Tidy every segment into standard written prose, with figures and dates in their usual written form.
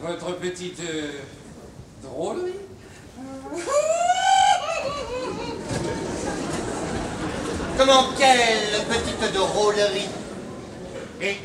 Votre petite drôlerie. Comment, quelle petite drôlerie? Et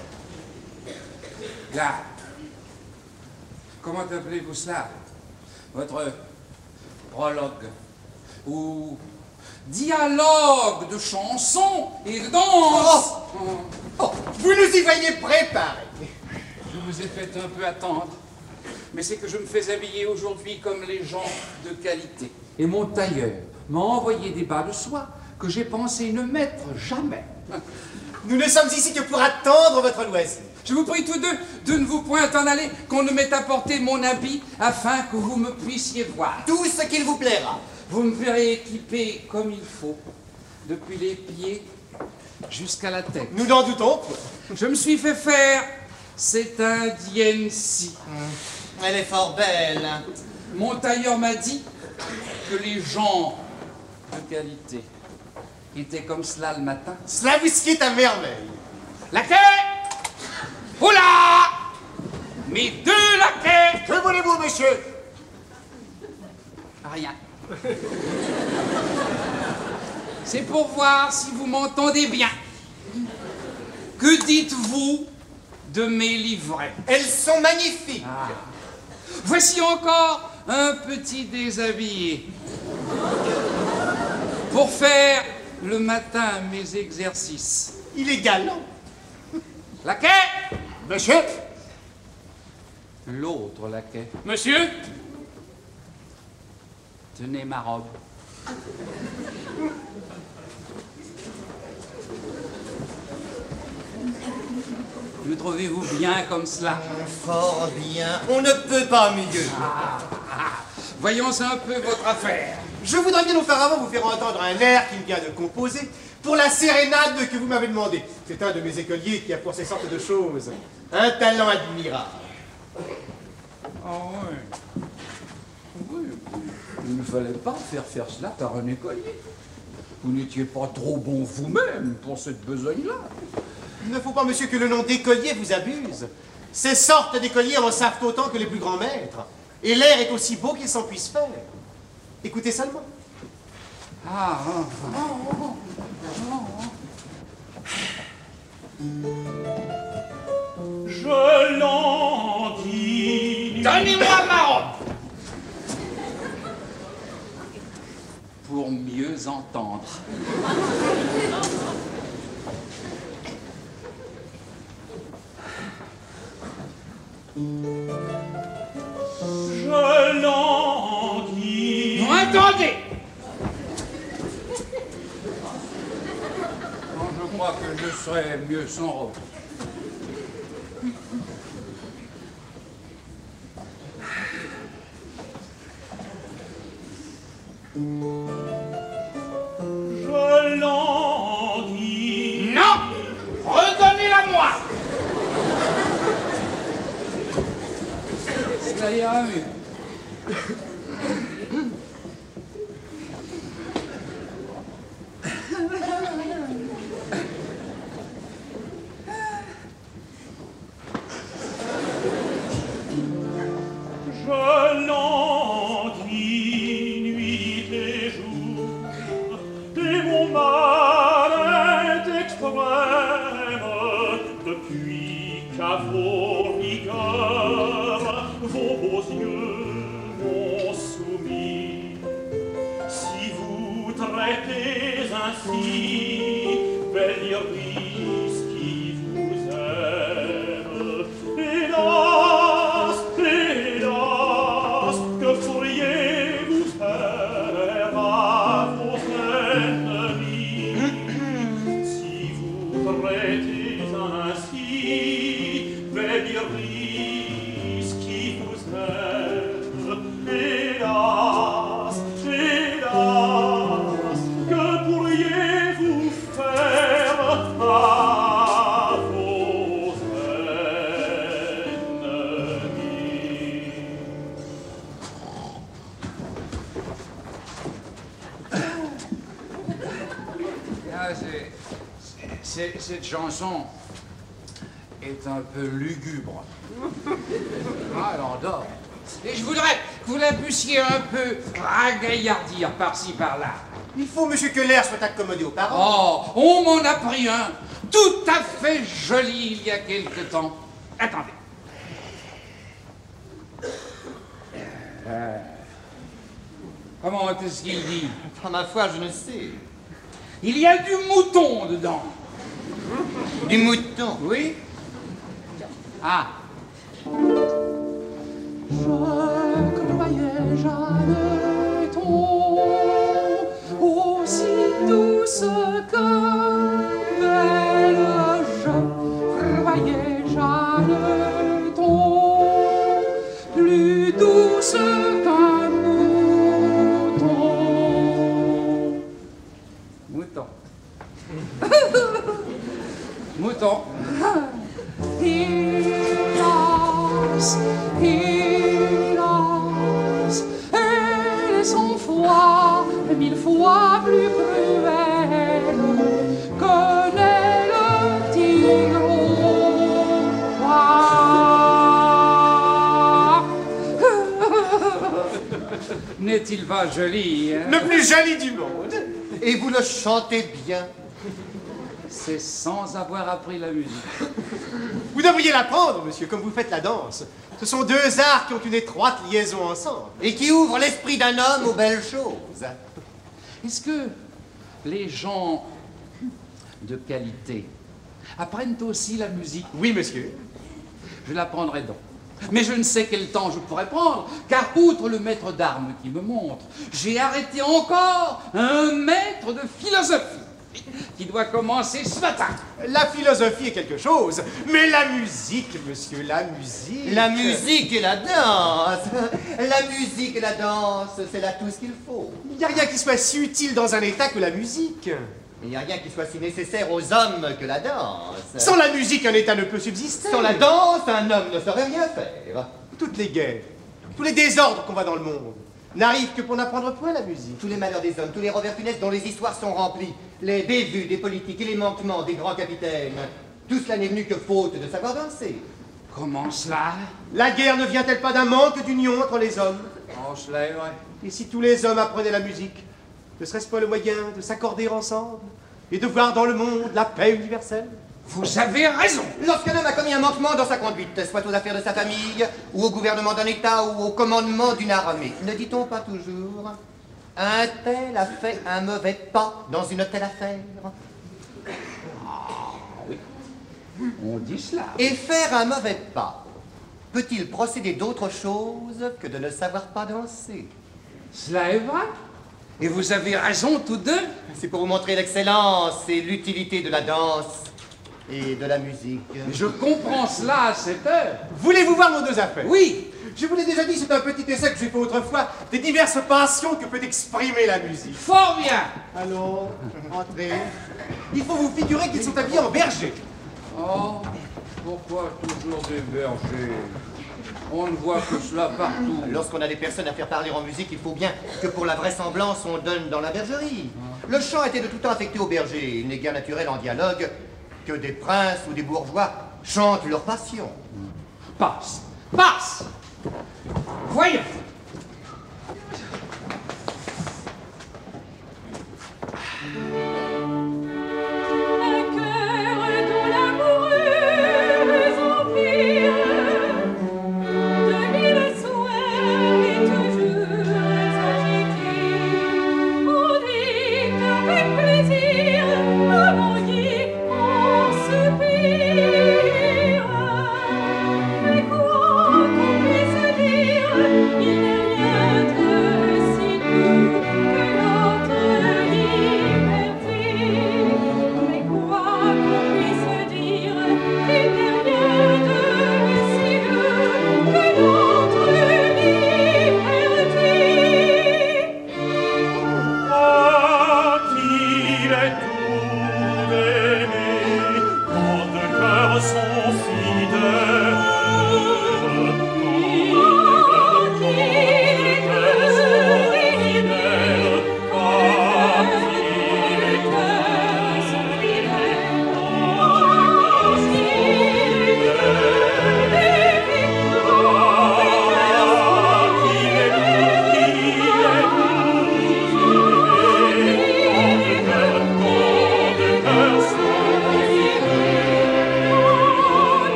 Là. Comment appelez-vous cela? Votre prologue ou dialogue de chansons et de danse. Oh, vous nous y voyez préparés. Je vous ai fait un peu attendre, mais c'est que je me fais habiller aujourd'hui comme les gens de qualité. Et mon tailleur m'a envoyé des bas de soie que j'ai pensé ne mettre jamais. Nous ne sommes ici que pour attendre votre loisir. Je vous prie tous deux de ne vous point en aller, qu'on ne m'ait apporté mon habit afin que vous me puissiez voir. Tout ce qu'il vous plaira. Vous me verrez équipé comme il faut, depuis les pieds jusqu'à la tête. Nous n'en doutons point. Je me suis fait faire cette indienne-ci. Elle est fort belle. Mon tailleur m'a dit que les gens de qualité étaient comme cela le matin. Cela vous est à merveille. Laquais! Oula! Mes deux laquais! Que voulez-vous, monsieur? Rien. C'est pour voir si vous m'entendez bien. Que dites-vous de mes livrets? Elles sont magnifiques. Voici encore un petit déshabillé. Pour faire le matin mes exercices. Il est galant. Laquais? Monsieur? L'autre laquais. Monsieur? Tenez ma robe. Me trouvez-vous bien comme cela? Fort bien. On ne peut pas mieux. Voyons un peu votre affaire. Je voudrais bien auparavant vous faire entendre un air qui me vient de composer pour la sérénade que vous m'avez demandé. C'est un de mes écoliers qui a pour ces sortes de choses un talent admirable. Ah oui. Oui. Il ne fallait pas faire cela par un écolier. Vous n'étiez pas trop bon vous-même pour cette besogne-là. Il ne faut pas, monsieur, que le nom d'écolier vous abuse. Ces sortes d'écoliers en savent autant que les plus grands maîtres. Et l'air est aussi beau qu'il s'en puisse faire. Écoutez seulement. Je l'en dis. Donnez-moi ma robe pour mieux entendre. Je l'en dis. Non, attendez! Non, je crois que je serais mieux sans robe. Je l'en dis. Non! Redonnez-la moi! Cela ira mieux. Je l'en dis nuit et jour, et mon mal est extrême depuis qu'à vos rigueurs vos beaux yeux m'ont soumis. Si vous traitez ainsi, belle iris qui vous aime, hélas, hélas, que pourriez-vous faire à vos ennemis? Si vous traitez ainsi, belle iris qui vous aime, hélas, hélas, que pourriez-vous faire à vos ennemis? Ah, cette chanson est un peu lugubre. Ah, elle endort. Et je voudrais que vous la puissiez un peu ragaillardir par-ci, par-là. Il faut, monsieur, que l'air soit accommodé aux parents. Oh, on m'en a pris un tout à fait joli il y a quelque temps. Attendez. Comment est-ce qu'il dit? Par ma foi, je ne sais. Il y a du mouton dedans. Du mouton? Oui? Ah. Je croyais Jeanneton aussi douce que belle. Je croyais Jeanneton plus douce qu'un mouton. Mouton. Mouton. Hélas, hélas, elle est 100 fois, 1000 fois plus cruelle que n'est le tigre au bois. N'est-il pas joli, hein? Le plus joli du monde. Et vous le chantez bien. C'est sans avoir appris la musique. Vous devriez l'apprendre, monsieur, comme vous faites la danse. Ce sont deux arts qui ont une étroite liaison ensemble. Et qui ouvrent l'esprit d'un homme aux belles choses. Est-ce que les gens de qualité apprennent aussi la musique? Oui, monsieur. Je l'apprendrai donc. Mais je ne sais quel temps je pourrais prendre, car outre le maître d'armes qui me montre, j'ai arrêté encore un maître de philosophie qui doit commencer ce matin. La philosophie est quelque chose, mais la musique, monsieur, la musique... La musique et la danse. La musique et la danse, c'est là tout ce qu'il faut. Il n'y a rien qui soit si utile dans un état que la musique. Il n'y a rien qui soit si nécessaire aux hommes que la danse. Sans la musique, un état ne peut subsister. Sans la danse, un homme ne saurait rien faire. Toutes les guerres, tous les désordres qu'on voit dans le monde n'arrivent que pour n'apprendre point la musique. Tous les malheurs des hommes, tous les revers funestes dont les histoires sont remplies, les bévues des politiques et les manquements des grands capitaines, tout cela n'est venu que faute de savoir danser. Comment cela? La guerre ne vient-elle pas d'un manque d'union entre les hommes? Oh, cela est vrai. Et si tous les hommes apprenaient la musique, ne serait-ce pas le moyen de s'accorder ensemble et de voir dans le monde la paix universelle? Vous avez raison. Lorsqu'un homme a commis un manquement dans sa conduite, soit aux affaires de sa famille, ou au gouvernement d'un État, ou au commandement d'une armée, ne dit-on pas toujours « Un tel a fait un mauvais pas dans une telle affaire » On dit cela. Et faire un mauvais pas, peut-il procéder d'autre chose que de ne savoir pas danser? Cela est vrai. Et vous avez raison tous deux. C'est pour vous montrer l'excellence et l'utilité de la danse et de la musique. Je comprends cela à cette heure. Voulez-vous voir nos deux affaires? Oui. Je vous l'ai déjà dit, c'est un petit essai que j'ai fait autrefois des diverses passions que peut exprimer la musique. Fort bien. Allons, entrez. Il faut vous figurer qu'ils sont habillés en berger. Oh, pourquoi toujours des bergers? On ne voit que cela partout. Lorsqu'on a des personnes à faire parler en musique, il faut bien que pour la vraisemblance, on donne dans la bergerie. Le chant était de tout temps affecté au berger. Il n'est guère naturel en dialogue que des princes ou des bourgeois chantent leur passion. Passe. Passe. Voyons. Un cœur dont l'amoureuse empire de mille soins est toujours agité. On dit qu'avec plaisir, on dit qu'on soupire. Mais quoi qu'on puisse dire, il n'est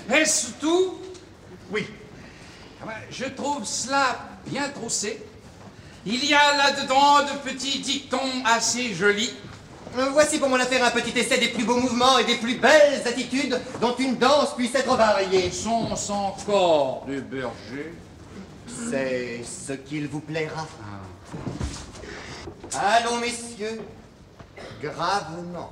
Est-ce tout? Oui. Ah ben, je trouve cela bien troussé. Il y a là-dedans de petits dictons assez jolis. Voici pour mon affaire un petit essai des plus beaux mouvements et des plus belles attitudes dont une danse puisse être variée. Sont encore du berger. C'est ce qu'il vous plaira. Allons, messieurs, gravement.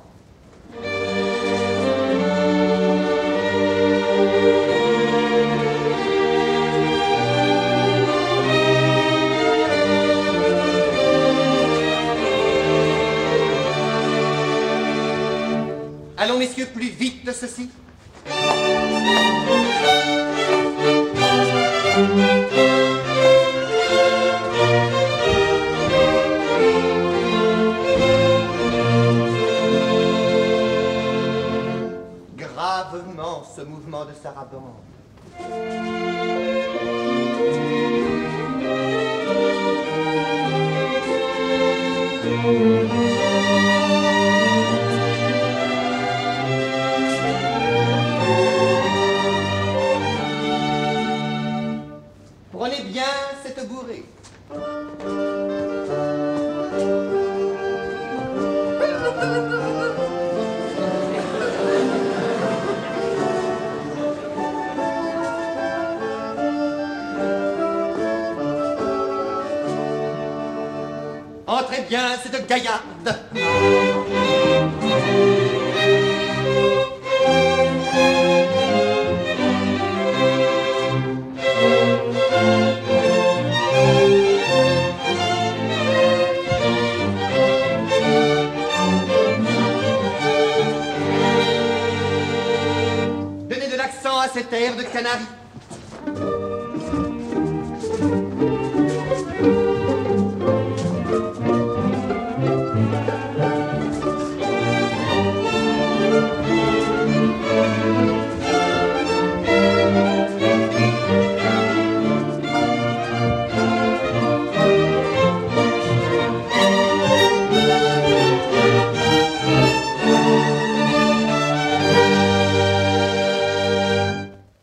Allons, messieurs, plus vite ceci. Gravement ce mouvement de sarabande. Prenez bien cette bourrée. Entrez bien cette gaillarde. Donnez de l'accent à cet air de Canarie.